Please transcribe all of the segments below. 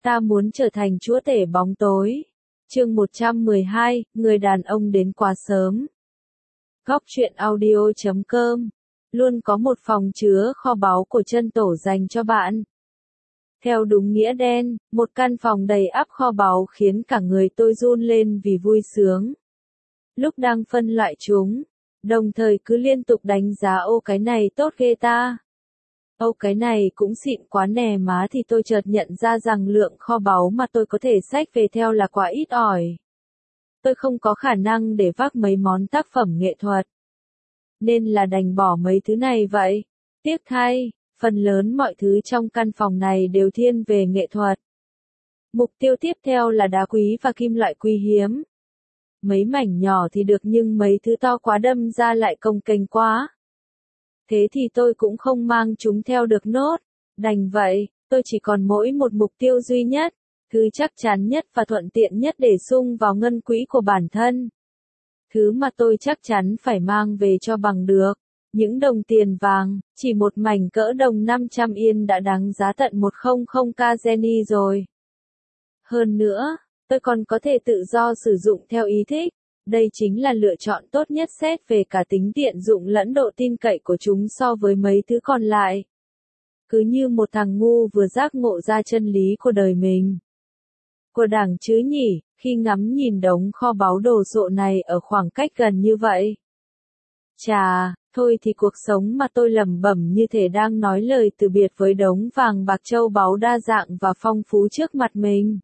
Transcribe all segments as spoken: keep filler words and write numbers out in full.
Ta muốn trở thành chúa tể bóng tối. Chương một trăm mười hai, người đàn ông đến quá sớm. Góc truyện audio chấm com luôn có một phòng chứa kho báu của chân tổ dành cho bạn. Theo đúng nghĩa đen, một căn phòng đầy ắp kho báu khiến cả người tôi run lên vì vui sướng. Lúc đang phân loại chúng, đồng thời cứ liên tục đánh giá ô cái này tốt ghê ta. Ô cái này cũng xịn quá nè má thì tôi chợt nhận ra rằng lượng kho báu mà tôi có thể xách về theo là quá ít ỏi. Tôi không có khả năng để vác mấy món tác phẩm nghệ thuật. Nên là đành bỏ mấy thứ này vậy. Tiếc thay, phần lớn mọi thứ trong căn phòng này đều thiên về nghệ thuật. Mục tiêu tiếp theo là đá quý và kim loại quý hiếm. Mấy mảnh nhỏ thì được nhưng mấy thứ to quá đâm ra lại cồng kềnh quá. Thế thì tôi cũng không mang chúng theo được nốt. Đành vậy, tôi chỉ còn mỗi một mục tiêu duy nhất, thứ chắc chắn nhất và thuận tiện nhất để sung vào ngân quỹ của bản thân. Thứ mà tôi chắc chắn phải mang về cho bằng được. Những đồng tiền vàng, chỉ một mảnh cỡ đồng năm trăm yên đã đáng giá tận một trăm k Jenny rồi. Hơn nữa, tôi còn có thể tự do sử dụng theo ý thích. Đây chính là lựa chọn tốt nhất xét về cả tính tiện dụng lẫn độ tin cậy của chúng so với mấy thứ còn lại. Cứ như một thằng ngu vừa giác ngộ ra chân lý của đời mình. Của đảng chứ nhỉ, khi ngắm nhìn đống kho báu đồ sộ này ở khoảng cách gần như vậy. Chà, thôi thì cuộc sống mà tôi lẩm bẩm như thể đang nói lời từ biệt với đống vàng bạc châu báu đa dạng và phong phú trước mặt mình.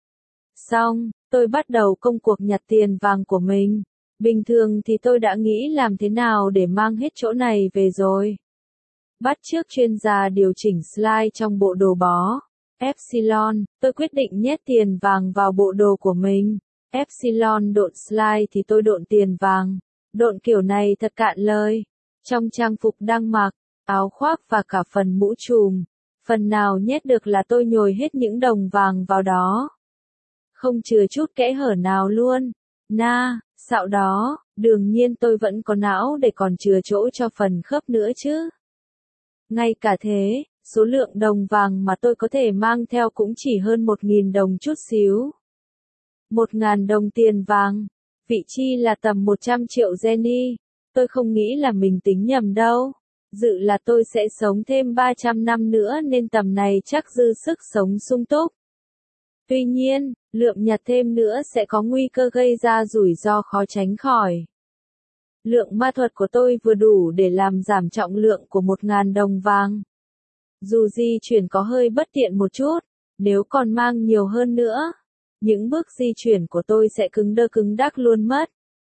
Xong, tôi bắt đầu công cuộc nhặt tiền vàng của mình. Bình thường thì tôi đã nghĩ làm thế nào để mang hết chỗ này về rồi. Bắt chước chuyên gia điều chỉnh slide trong bộ đồ bó Epsilon, tôi quyết định nhét tiền vàng vào bộ đồ của mình. Epsilon độn slide thì tôi độn tiền vàng. Độn kiểu này thật cạn lời. Trong trang phục đang mặc, áo khoác và cả phần mũ trùm, phần nào nhét được là tôi nhồi hết những đồng vàng vào đó. Không chừa chút kẽ hở nào luôn. Na, xạo đó, đương nhiên tôi vẫn có não để còn chừa chỗ cho phần khớp nữa chứ. Ngay cả thế, số lượng đồng vàng mà tôi có thể mang theo cũng chỉ hơn một nghìn đồng chút xíu. Một ngàn đồng tiền vàng, vị chi là tầm một trăm triệu Jenny. Tôi không nghĩ là mình tính nhầm đâu. Dự là tôi sẽ sống thêm ba trăm năm nữa nên tầm này chắc dư sức sống sung túc. Tuy nhiên, lượng nhặt thêm nữa sẽ có nguy cơ gây ra rủi ro khó tránh khỏi. Lượng ma thuật của tôi vừa đủ để làm giảm trọng lượng của một ngàn đồng vàng. Dù di chuyển có hơi bất tiện một chút, nếu còn mang nhiều hơn nữa, những bước di chuyển của tôi sẽ cứng đơ cứng đắc luôn mất.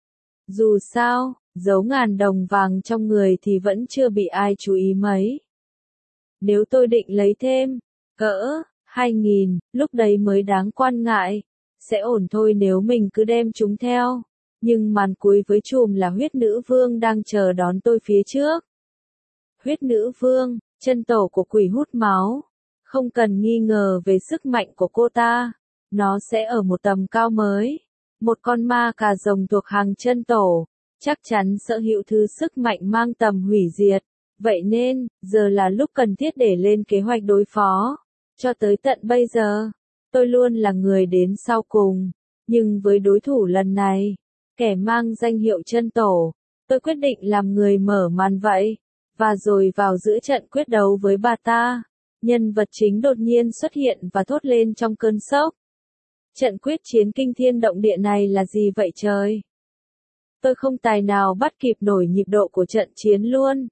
Dù sao, giấu ngàn đồng vàng trong người thì vẫn chưa bị ai chú ý mấy. Nếu tôi định lấy thêm, cỡ hai nghìn, lúc đấy mới đáng quan ngại. Sẽ ổn thôi nếu mình cứ đem chúng theo. Nhưng màn cuối với chùm là huyết nữ vương đang chờ đón tôi phía trước. Huyết nữ vương, chân tổ của quỷ hút máu. Không cần nghi ngờ về sức mạnh của cô ta. Nó sẽ ở một tầm cao mới. Một con ma cà rồng thuộc hàng chân tổ. Chắc chắn sở hữu thứ sức mạnh mang tầm hủy diệt. Vậy nên, giờ là lúc cần thiết để lên kế hoạch đối phó. Cho tới tận bây giờ, tôi luôn là người đến sau cùng. Nhưng với đối thủ lần này, kẻ mang danh hiệu chân tổ, tôi quyết định làm người mở màn vậy. Và rồi vào giữa trận quyết đấu với bà ta, nhân vật chính đột nhiên xuất hiện và thốt lên trong cơn sốc. Trận quyết chiến kinh thiên động địa này là gì vậy trời? Tôi không tài nào bắt kịp nổi nhịp độ của trận chiến luôn.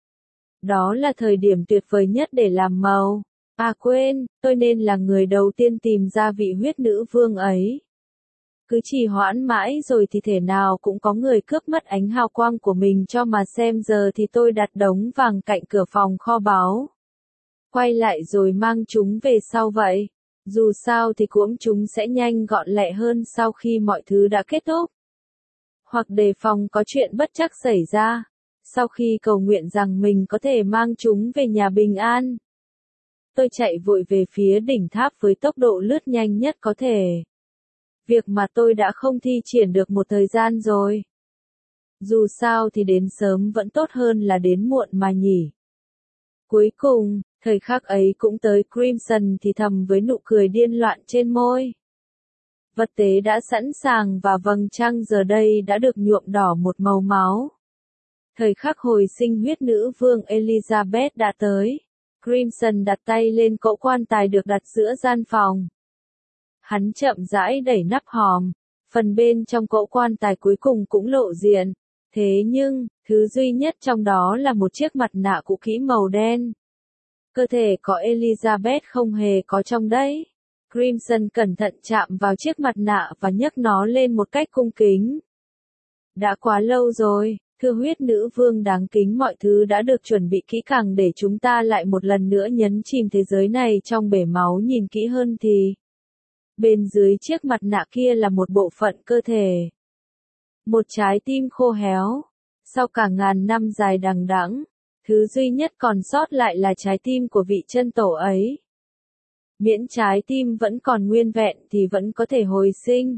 Đó là thời điểm tuyệt vời nhất để làm màu. À quên, tôi nên là người đầu tiên tìm ra vị huyết nữ vương ấy. Cứ trì hoãn mãi rồi thì thể nào cũng có người cướp mất ánh hào quang của mình cho mà xem. Giờ thì tôi đặt đống vàng cạnh cửa phòng kho báu. Quay lại rồi mang chúng về sau vậy. Dù sao thì cũng chúng sẽ nhanh gọn lẹ hơn sau khi mọi thứ đã kết thúc. Hoặc đề phòng có chuyện bất trắc xảy ra. Sau khi cầu nguyện rằng mình có thể mang chúng về nhà bình an. Tôi chạy vội về phía đỉnh tháp với tốc độ lướt nhanh nhất có thể. Việc mà tôi đã không thi triển được một thời gian rồi. Dù sao thì đến sớm vẫn tốt hơn là đến muộn mà nhỉ. Cuối cùng, Thời khắc ấy cũng tới, Crimson thì thầm với nụ cười điên loạn trên môi. Vật tế đã sẵn sàng và vầng trăng giờ đây đã được nhuộm đỏ một màu máu. Thời khắc hồi sinh huyết nữ vương Elizabeth đã tới. Crimson đặt tay lên cỗ quan tài được đặt giữa gian phòng. Hắn chậm rãi đẩy nắp hòm. Phần bên trong cỗ quan tài cuối cùng cũng lộ diện. Thế nhưng, thứ duy nhất trong đó là một chiếc mặt nạ cũ kỹ màu đen. Cơ thể có Elizabeth không hề có trong đấy. Crimson cẩn thận chạm vào chiếc mặt nạ và nhấc nó lên một cách cung kính. Đã quá lâu rồi, thưa huyết nữ vương đáng kính, mọi thứ đã được chuẩn bị kỹ càng để chúng ta lại một lần nữa nhấn chìm thế giới này trong bể máu. Nhìn kỹ hơn thì, bên dưới chiếc mặt nạ kia là một bộ phận cơ thể. Một trái tim khô héo. Sau cả ngàn năm dài đằng đẵng, thứ duy nhất còn sót lại là trái tim của vị chân tổ ấy. Miễn trái tim vẫn còn nguyên vẹn thì vẫn có thể hồi sinh.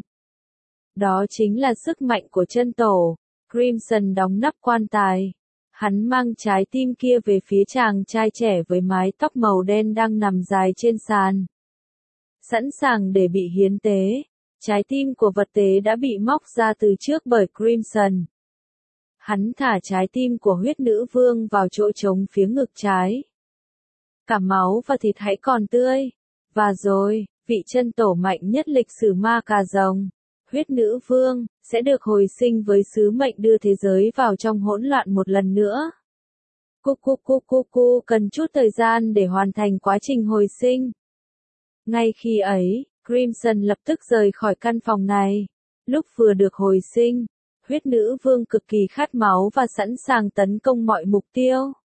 Đó chính là sức mạnh của chân tổ. Crimson đóng nắp quan tài. Hắn mang trái tim kia về phía chàng trai trẻ với mái tóc màu đen đang nằm dài trên sàn. Sẵn sàng để bị hiến tế. Trái tim của vật tế đã bị móc ra từ trước bởi Crimson. Hắn thả trái tim của huyết nữ vương vào chỗ trống phía ngực trái. Cả máu và thịt hãy còn tươi. Và rồi, vị chân tổ mạnh nhất lịch sử ma cà rồng, huyết nữ vương, sẽ được hồi sinh với sứ mệnh đưa thế giới vào trong hỗn loạn một lần nữa. Cu cu cu cu cu cần chút thời gian để hoàn thành quá trình hồi sinh. Ngay khi ấy, Crimson lập tức rời khỏi căn phòng này. Lúc vừa được hồi sinh, huyết nữ vương cực kỳ khát máu và sẵn sàng tấn công mọi mục tiêu.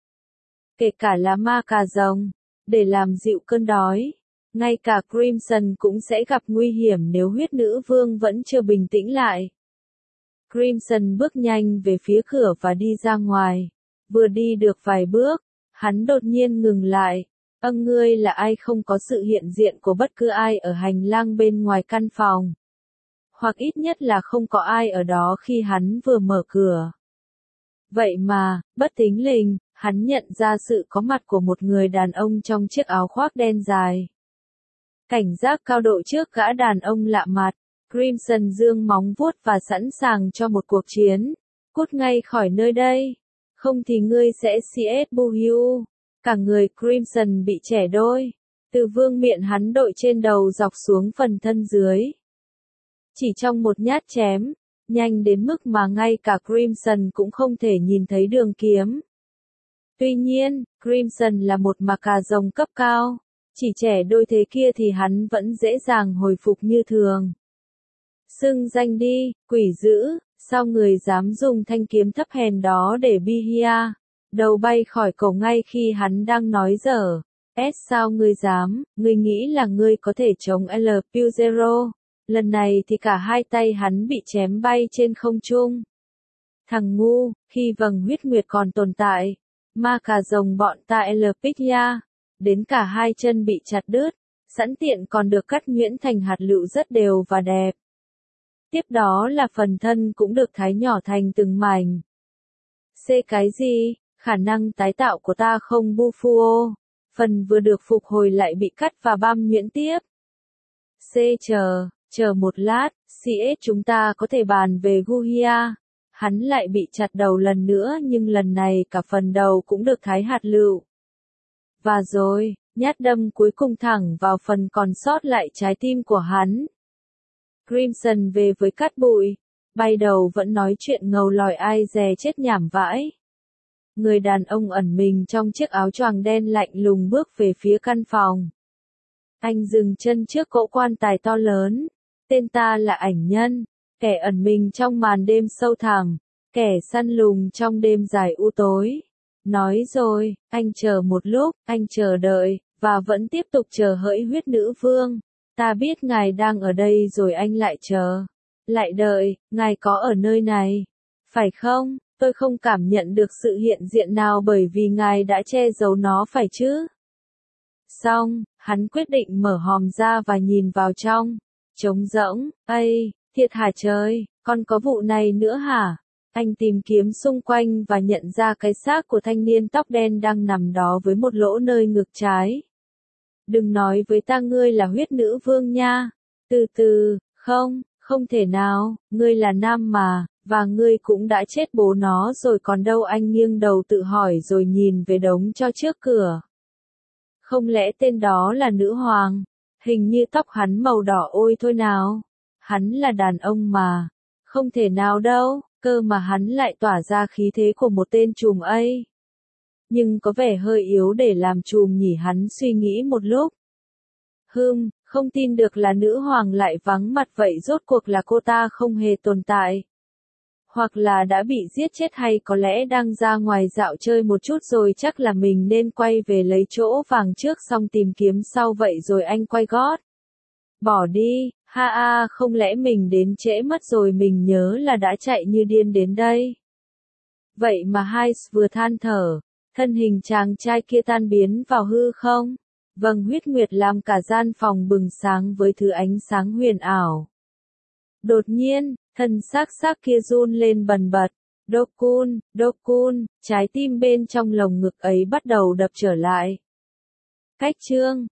Kể cả là ma cà rồng, để làm dịu cơn đói. Ngay cả Crimson cũng sẽ gặp nguy hiểm nếu huyết nữ vương vẫn chưa bình tĩnh lại. Crimson bước nhanh về phía cửa và đi ra ngoài. Vừa đi được vài bước, hắn đột nhiên ngừng lại. Âng, ngươi là ai? Không có sự hiện diện của bất cứ ai ở hành lang bên ngoài căn phòng. Hoặc ít nhất là không có ai ở đó khi hắn vừa mở cửa. Vậy mà, bất thình lình, hắn nhận ra sự có mặt của một người đàn ông trong chiếc áo khoác đen dài. Cảnh giác cao độ trước gã đàn ông lạ mặt, Crimson giương móng vuốt và sẵn sàng cho một cuộc chiến. Cút ngay khỏi nơi đây, không thì ngươi sẽ cs buhiu. Cả người Crimson bị chẻ đôi, từ vương miện hắn đội trên đầu dọc xuống phần thân dưới. Chỉ trong một nhát chém, nhanh đến mức mà ngay cả Crimson cũng không thể nhìn thấy đường kiếm. Tuy nhiên, Crimson là một ma cà rồng cấp cao. Chỉ trẻ đôi thế kia thì hắn vẫn dễ dàng hồi phục như thường. Xưng danh đi, quỷ dữ, sao người dám dùng thanh kiếm thấp hèn đó để bihia? Đầu bay khỏi cổ ngay khi hắn đang nói dở. S sao ngươi dám, ngươi nghĩ là ngươi có thể chống L Puzero. Lần này thì cả hai tay hắn bị chém bay trên không trung. Thằng ngu, khi vầng huyết nguyệt còn tồn tại, ma cà rồng bọn ta L Pizia. Đến cả hai chân bị chặt đứt, sẵn tiện còn được cắt nhuyễn thành hạt lựu rất đều và đẹp. Tiếp đó là phần thân cũng được thái nhỏ thành từng mảnh. C cái gì? Khả năng tái tạo của ta không bufuo. Phần vừa được phục hồi lại bị cắt và băm nhuyễn tiếp. C chờ, chờ một lát, cs chúng ta có thể bàn về Guhia. Hắn lại bị chặt đầu lần nữa nhưng lần này cả phần đầu cũng được thái hạt lựu. Và rồi, nhát đâm cuối cùng thẳng vào phần còn sót lại trái tim của hắn. Crimson về với cát bụi, bay đầu vẫn nói chuyện ngầu lòi ai dè chết nhảm vãi. Người đàn ông ẩn mình trong chiếc áo choàng đen lạnh lùng bước về phía căn phòng. Anh dừng chân trước cỗ quan tài to lớn. Tên ta là ảnh nhân, kẻ ẩn mình trong màn đêm sâu thẳm, kẻ săn lùng trong đêm dài u tối. Nói rồi, anh chờ một lúc, anh chờ đợi, và vẫn tiếp tục chờ hỡi huyết nữ vương. Ta biết ngài đang ở đây rồi anh lại chờ. Lại đợi, ngài có ở nơi này. Phải không? Tôi không cảm nhận được sự hiện diện nào bởi vì ngài đã che giấu nó phải chứ? Xong, hắn quyết định mở hòm ra và nhìn vào trong. Trống rỗng, ây, thiệt hả trời, còn có vụ này nữa hả? Anh tìm kiếm xung quanh và nhận ra cái xác của thanh niên tóc đen đang nằm đó với một lỗ nơi ngực trái. Đừng nói với ta ngươi là huyết nữ vương nha. Từ từ, không, không thể nào, ngươi là nam mà, và ngươi cũng đã chết bố nó rồi còn đâu. Anh nghiêng đầu tự hỏi rồi nhìn về đống tro trước cửa. Không lẽ tên đó là nữ hoàng? Hình như tóc hắn màu đỏ. Ôi thôi nào, hắn là đàn ông mà. Không thể nào đâu, cơ mà hắn lại tỏa ra khí thế của một tên trùm ấy. Nhưng có vẻ hơi yếu để làm trùm nhỉ, hắn suy nghĩ một lúc. Hừm, không tin được là nữ hoàng lại vắng mặt vậy, rốt cuộc là cô ta không hề tồn tại. Hoặc là đã bị giết chết, hay có lẽ đang ra ngoài dạo chơi một chút rồi. Chắc là mình nên quay về lấy chỗ vàng trước xong tìm kiếm sau vậy rồi anh quay gót. Bỏ đi, ha a, không lẽ mình đến trễ mất rồi, mình nhớ là đã chạy như điên đến đây. Vậy mà Hayes vừa than thở, thân hình chàng trai kia tan biến vào hư không. Vầng huyết nguyệt làm cả gian phòng bừng sáng với thứ ánh sáng huyền ảo. Đột nhiên, thân xác xác kia run lên bần bật. Dokun, Dokun, trái tim bên trong lồng ngực ấy bắt đầu đập trở lại. Cách chương